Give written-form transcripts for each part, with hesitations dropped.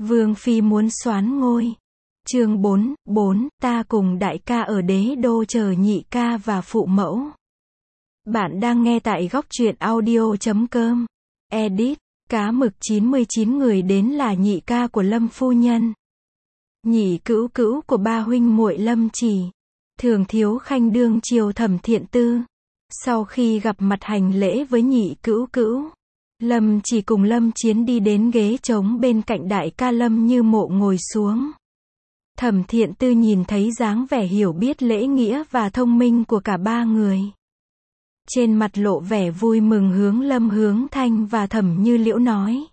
Vương phi muốn soán ngôi. Chương 4, ta cùng đại ca ở đế đô chờ nhị ca và phụ mẫu. Bạn đang nghe tại góc truyện audio.com. Edit. Cá mực 99 người đến là nhị ca của Lâm phu nhân. Nhị cữu cữu của ba huynh muội Lâm Chỉ. Thường thiếu khanh đương triều Thẩm Thiện Tư. Sau khi gặp mặt hành lễ với nhị cữu cữu, Lâm Chỉ cùng Lâm Chiến đi đến ghế trống bên cạnh đại ca Lâm Như Mộ ngồi xuống. Thẩm Thiện Tư nhìn thấy dáng vẻ hiểu biết lễ nghĩa và thông minh của cả ba người. Trên mặt lộ vẻ vui mừng hướng Lâm Hướng Thanh và Thẩm Như Liễu nói.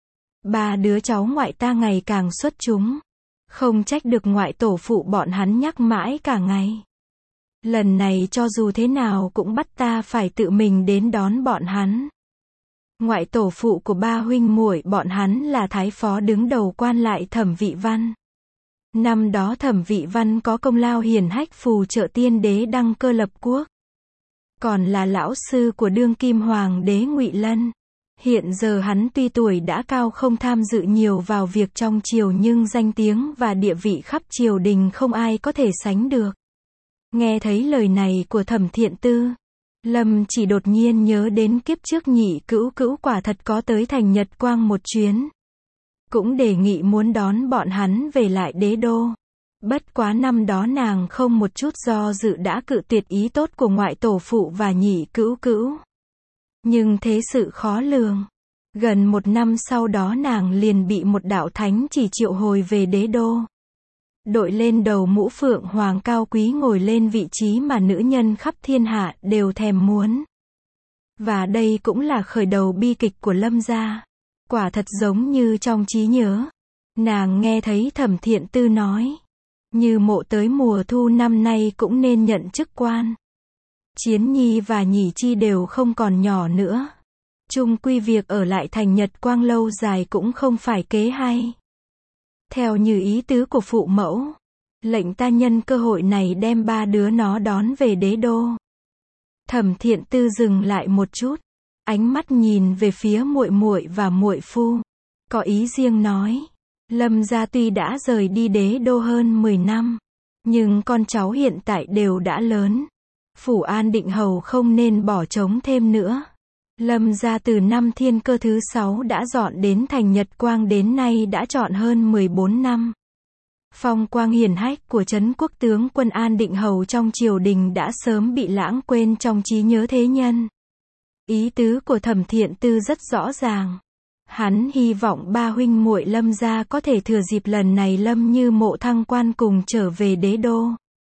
Ba đứa cháu ngoại ta ngày càng xuất chúng. Không trách được ngoại tổ phụ bọn hắn nhắc mãi cả ngày. Lần này cho dù thế nào cũng bắt ta phải tự mình đến đón bọn hắn. Ngoại tổ phụ của ba huynh muội bọn hắn là thái phó đứng đầu quan lại Thẩm Vị Văn. Năm đó Thẩm Vị Văn có công lao hiển hách phù trợ tiên đế đăng cơ lập quốc. Còn là lão sư của đương kim hoàng đế Ngụy Lân. Hiện giờ hắn tuy tuổi đã cao không tham dự nhiều vào việc trong triều nhưng danh tiếng và địa vị khắp triều đình không ai có thể sánh được. Nghe thấy lời này của Thẩm Thiện Tư, Lâm Chỉ đột nhiên nhớ đến kiếp trước nhị cữu cữu quả thật có tới thành Nhật Quang một chuyến. Cũng đề nghị muốn đón bọn hắn về lại đế đô. Bất quá năm đó nàng không một chút do dự đã cự tuyệt ý tốt của ngoại tổ phụ và nhị cữu cữu. Nhưng thế sự khó lường. Gần một năm sau đó nàng liền bị một đạo thánh chỉ triệu hồi về đế đô. Đội lên đầu mũ phượng hoàng cao quý ngồi lên vị trí mà nữ nhân khắp thiên hạ đều thèm muốn. Và đây cũng là khởi đầu bi kịch của Lâm gia. Quả thật giống như trong trí nhớ. Nàng nghe thấy Thẩm Thiện Tư nói. Như Mộ tới mùa thu năm nay cũng nên nhận chức quan. Chiến Nhi và Nhị Chi đều không còn nhỏ nữa. Chung quy việc ở lại thành Nhật Quang lâu dài cũng không phải kế hay. Theo như ý tứ của phụ mẫu, lệnh ta nhân cơ hội này đem ba đứa nó đón về đế đô. Thẩm Thiện Tư dừng lại một chút, ánh mắt nhìn về phía muội muội và muội phu, có ý riêng nói. Lâm gia tuy đã rời đi đế đô hơn 10 năm, nhưng con cháu hiện tại đều đã lớn. Phủ An Định Hầu không nên bỏ trống thêm nữa. Lâm gia từ năm Thiên Cơ thứ 6 đã dọn đến thành Nhật Quang đến nay đã trọn hơn 14 năm. Phong quang hiển hách của Trấn Quốc tướng quân An Định Hầu trong triều đình đã sớm bị lãng quên trong trí nhớ thế nhân. Ý tứ của Thẩm Thiện Tư rất rõ ràng. Hắn hy vọng ba huynh muội Lâm gia có thể thừa dịp lần này Lâm Như Mộ thăng quan cùng trở về đế đô.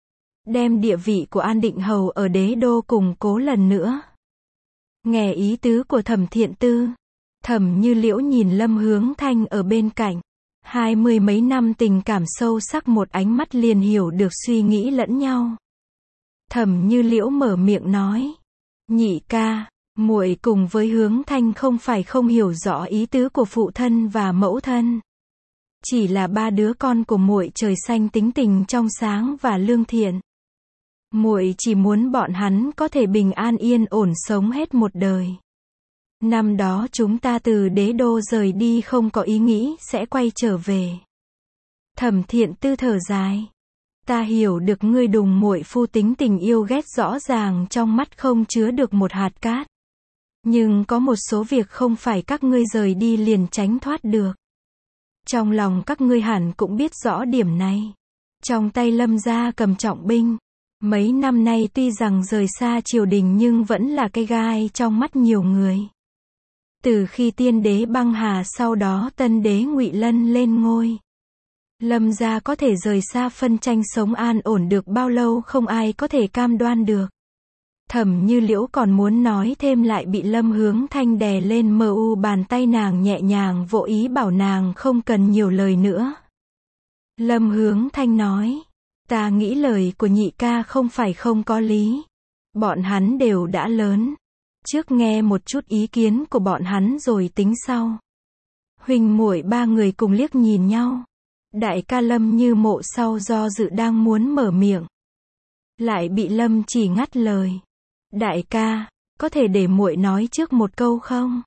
Đem địa vị của An Định Hầu ở đế đô củng cố lần nữa. Nghe ý tứ của Thẩm Thiện Tư, Thẩm Như Liễu nhìn Lâm Hướng Thanh ở bên cạnh. 20 mấy năm tình cảm sâu sắc một ánh mắt liền hiểu được suy nghĩ lẫn nhau. Thẩm Như Liễu mở miệng nói. Nhị ca, muội cùng với Hướng Thanh không phải không hiểu rõ ý tứ của phụ thân và mẫu thân. Chỉ là ba đứa con của muội trời xanh tính tình trong sáng và lương thiện. Muội chỉ muốn bọn hắn có thể bình an yên ổn sống hết một đời. Năm đó chúng ta từ đế đô rời đi không có ý nghĩ sẽ quay trở về. Thẩm Thiện Tư thở dài. Ta hiểu được ngươi đùng muội phu tính tình yêu ghét rõ ràng trong mắt không chứa được một hạt cát. Nhưng có một số việc không phải các ngươi rời đi liền tránh thoát được. Trong lòng các ngươi hẳn cũng biết rõ điểm này. Trong tay Lâm gia cầm trọng binh. Mấy năm nay tuy rằng rời xa triều đình nhưng vẫn là cây gai trong mắt nhiều người. Từ khi tiên đế băng hà sau đó tân đế Ngụy Lân lên ngôi. Lâm gia có thể rời xa phân tranh sống an ổn được bao lâu không ai có thể cam đoan được. Thẩm Như Liễu còn muốn nói thêm lại bị Lâm Hướng Thanh đè lên bàn tay nàng nhẹ nhàng vỗ ý bảo nàng không cần nhiều lời nữa. Lâm Hướng Thanh nói. Ta nghĩ lời của nhị ca không phải không có lý. Bọn hắn đều đã lớn. Trước nghe một chút ý kiến của bọn hắn rồi tính sau. Huynh muội ba người cùng liếc nhìn nhau. Đại ca Lâm Như Mộ sau do dự đang muốn mở miệng. Lại bị Lâm Chỉ ngắt lời. Đại ca, có thể để muội nói trước một câu không?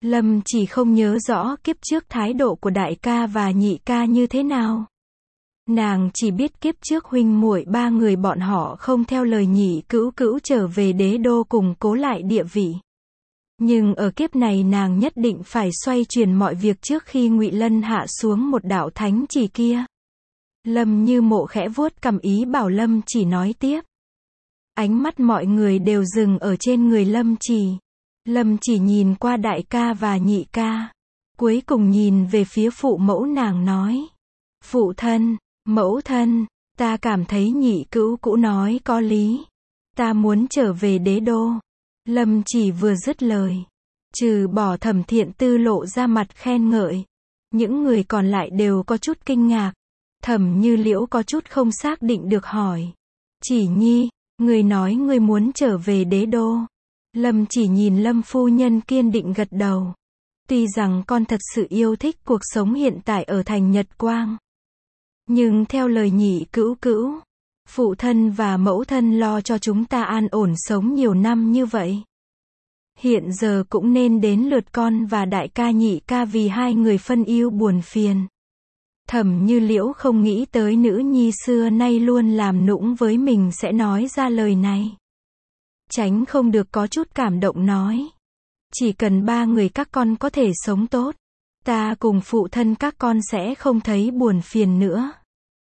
Lâm chỉ không nhớ rõ kiếp trước thái độ của đại ca và nhị ca như thế nào. Nàng chỉ biết kiếp trước huynh muội ba người bọn họ không theo lời nhị cữu cữu trở về đế đô củng cố lại địa vị. Nhưng ở kiếp này nàng nhất định phải xoay chuyển mọi việc trước khi Ngụy Lân hạ xuống một đạo thánh chỉ kia. Lâm Như Mộ khẽ vuốt cằm ý bảo Lâm Chỉ nói tiếp. Ánh mắt mọi người đều dừng ở trên người Lâm Chỉ. Lâm Chỉ nhìn qua đại ca và nhị ca. Cuối cùng nhìn về phía phụ mẫu nàng nói. Phụ thân, mẫu thân, ta cảm thấy nhị cữu cữu nói có lý. Ta muốn trở về đế đô. Lâm Chỉ vừa dứt lời. Trừ bỏ Thẩm Thiện Tư lộ ra mặt khen ngợi. Những người còn lại đều có chút kinh ngạc. Thẩm Như Liễu có chút không xác định được hỏi. Chỉ Nhi, người nói người muốn trở về đế đô. Lâm Chỉ nhìn Lâm phu nhân kiên định gật đầu. Tuy rằng con thật sự yêu thích cuộc sống hiện tại ở thành Nhật Quang. Nhưng theo lời nhị cữu cữu, phụ thân và mẫu thân lo cho chúng ta an ổn sống nhiều năm như vậy. Hiện giờ cũng nên đến lượt con và đại ca nhị ca vì hai người phân ưu buồn phiền. Thẩm Như Liễu không nghĩ tới nữ nhi xưa nay luôn làm nũng với mình sẽ nói ra lời này. Tránh không được có chút cảm động nói. Chỉ cần ba người các con có thể sống tốt, ta cùng phụ thân các con sẽ không thấy buồn phiền nữa.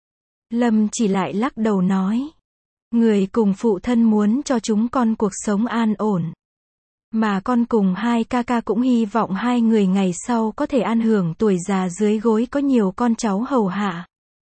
Lâm chỉ lại lắc đầu nói. Người cùng phụ thân muốn cho chúng con cuộc sống an ổn. Mà con cùng hai ca ca cũng hy vọng hai người ngày sau có thể an hưởng tuổi già dưới gối có nhiều con cháu hầu hạ.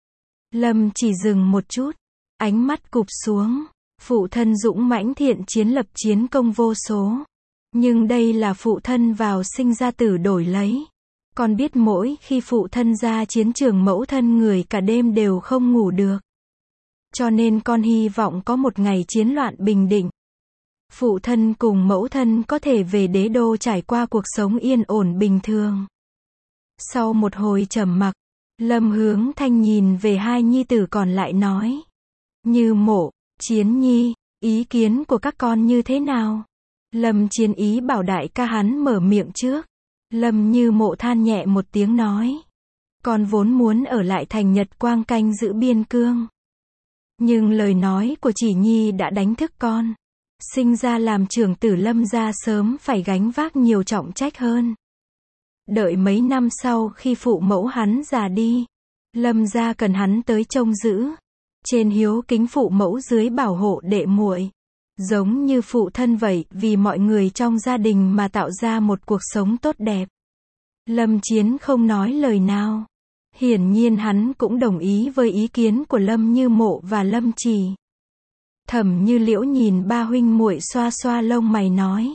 Lâm chỉ dừng một chút, ánh mắt cụp xuống. Phụ thân dũng mãnh thiện chiến lập chiến công vô số. Nhưng đây là phụ thân vào sinh ra tử đổi lấy. Con biết mỗi khi phụ thân ra chiến trường mẫu thân người cả đêm đều không ngủ được. Cho nên con hy vọng có một ngày chiến loạn bình định. Phụ thân cùng mẫu thân có thể về đế đô trải qua cuộc sống yên ổn bình thường. Sau một hồi trầm mặc, Lâm Hướng Thanh nhìn về hai nhi tử còn lại nói. Như Mộ, Chiến Nhi, ý kiến của các con như thế nào? Lâm Chiến ý bảo đại ca hắn mở miệng trước. Lâm Như Mộ than nhẹ một tiếng nói. Con vốn muốn ở lại thành Nhật Quang canh giữ biên cương. Nhưng lời nói của Chỉ Nhi đã đánh thức con. Sinh ra làm trưởng tử Lâm gia sớm phải gánh vác nhiều trọng trách hơn. Đợi mấy năm sau khi phụ mẫu hắn già đi, Lâm gia cần hắn tới trông giữ. Trên hiếu kính phụ mẫu dưới bảo hộ đệ muội. Giống như phụ thân vậy, vì mọi người trong gia đình mà tạo ra một cuộc sống tốt đẹp. Lâm Chiến không nói lời nào. Hiển nhiên hắn cũng đồng ý với ý kiến của Lâm Như Mộ và Lâm Chỉ. Thẩm Như Liễu nhìn ba huynh muội xoa xoa lông mày nói.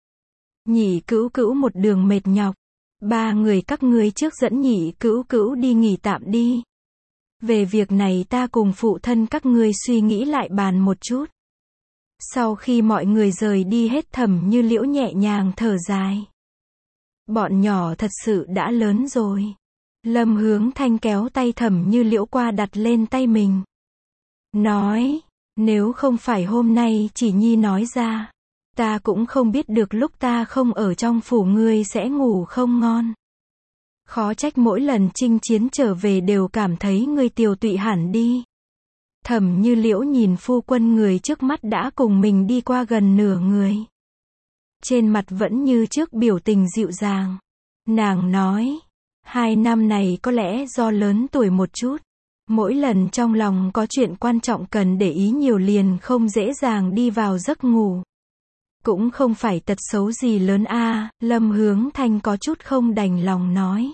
Nhị cữu cữu một đường mệt nhọc. Ba người các ngươi trước dẫn nhị cữu cữu đi nghỉ tạm đi. Về việc này ta cùng phụ thân các ngươi suy nghĩ lại bàn một chút. Sau khi mọi người rời đi hết Thẩm Như Liễu nhẹ nhàng thở dài. Bọn nhỏ thật sự đã lớn rồi. Lâm Hướng Thanh kéo tay Thẩm Như Liễu qua đặt lên tay mình. Nói, nếu không phải hôm nay Chỉ Nhi nói ra, ta cũng không biết được lúc ta không ở trong phủ ngươi sẽ ngủ không ngon. Khó trách mỗi lần chinh chiến trở về đều cảm thấy ngươi tiều tụy hẳn đi. Thẩm Như Liễu nhìn phu quân người trước mắt đã cùng mình đi qua gần nửa người. Trên mặt vẫn như trước biểu tình dịu dàng. Nàng nói, 2 năm này có lẽ do lớn tuổi một chút. Mỗi lần trong lòng có chuyện quan trọng cần để ý nhiều liền không dễ dàng đi vào giấc ngủ. Cũng không phải tật xấu gì lớn a. Lâm Hướng Thanh có chút không đành lòng nói.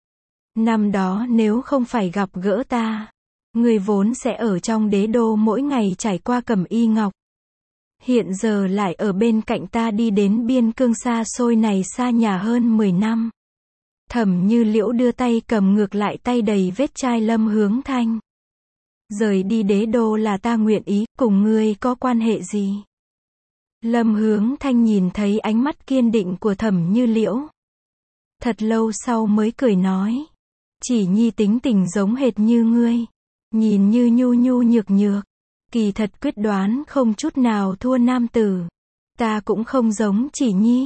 Năm đó nếu không phải gặp gỡ ta, người vốn sẽ ở trong đế đô mỗi ngày trải qua Cẩm Y Ngọc. Hiện giờ lại ở bên cạnh ta đi đến biên cương xa xôi này xa nhà hơn 10 năm. Thẩm Như Liễu đưa tay cầm ngược lại tay đầy vết chai Lâm Hướng Thanh. Rời đi đế đô là ta nguyện ý, cùng ngươi có quan hệ gì? Lâm Hướng Thanh nhìn thấy ánh mắt kiên định của Thẩm Như Liễu. Thật lâu sau mới cười nói. Chỉ Nhi tính tình giống hệt như ngươi. Nhìn như nhu nhu nhược nhược. Kỳ thật quyết đoán không chút nào thua nam tử. Ta cũng không giống Chỉ Nhi.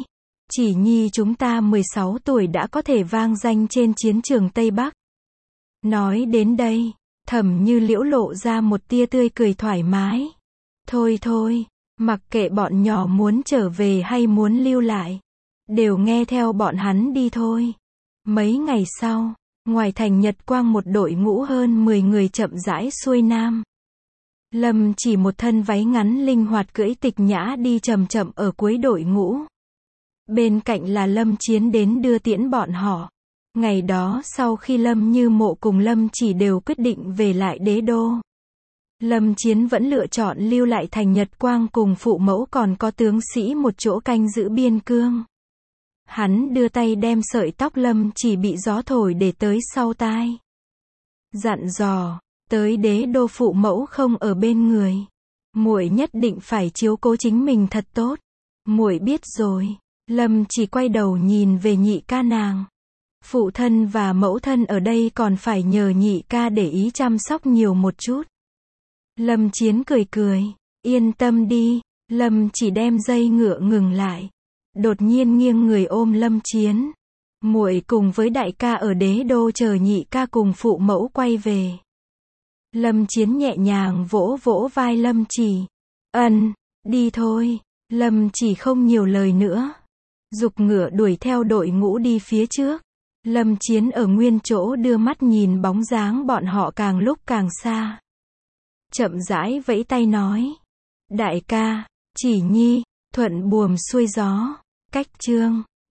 Chỉ nhi chúng ta 16 tuổi đã có thể vang danh trên chiến trường Tây Bắc. Nói đến đây, Thẩm Như Liễu lộ ra một tia tươi cười thoải mái. Thôi thôi, mặc kệ bọn nhỏ muốn trở về hay muốn lưu lại, đều nghe theo bọn hắn đi thôi. Mấy ngày sau, ngoài thành Nhật Quang một đội ngũ hơn 10 người chậm rãi xuôi nam. Lâm Chỉ một thân váy ngắn linh hoạt cưỡi Tịch Nhã đi chậm chậm ở cuối đội ngũ. Bên cạnh là Lâm Chiến đến đưa tiễn bọn họ. Ngày đó sau khi Lâm Như Mộ cùng Lâm Chỉ đều quyết định về lại đế đô, Lâm Chiến vẫn lựa chọn lưu lại thành Nhật Quang cùng phụ mẫu còn có tướng sĩ một chỗ canh giữ biên cương. Hắn đưa tay đem sợi tóc Lâm Chỉ bị gió thổi để tới sau tai. Dặn dò, tới đế đô phụ mẫu không ở bên người, muội nhất định phải chiếu cố chính mình thật tốt. Muội biết rồi. Lâm Chỉ quay đầu nhìn về nhị ca nàng. Phụ thân và mẫu thân ở đây còn phải nhờ nhị ca để ý chăm sóc nhiều một chút. Lâm Chiến cười cười, yên tâm đi. Lâm Chỉ đem dây ngựa ngừng lại, đột nhiên nghiêng người ôm Lâm Chiến. Muội cùng với đại ca ở đế đô chờ nhị ca cùng phụ mẫu quay về. Lâm Chiến nhẹ nhàng vỗ vỗ vai Lâm Chỉ. Đi thôi. Lâm Chỉ không nhiều lời nữa, giục ngựa đuổi theo đội ngũ đi phía trước. Lâm Chiến ở nguyên chỗ đưa mắt nhìn bóng dáng bọn họ càng lúc càng xa. Chậm rãi vẫy tay nói. Đại ca, Chỉ nhi, thuận buồm xuôi gió. Cách chương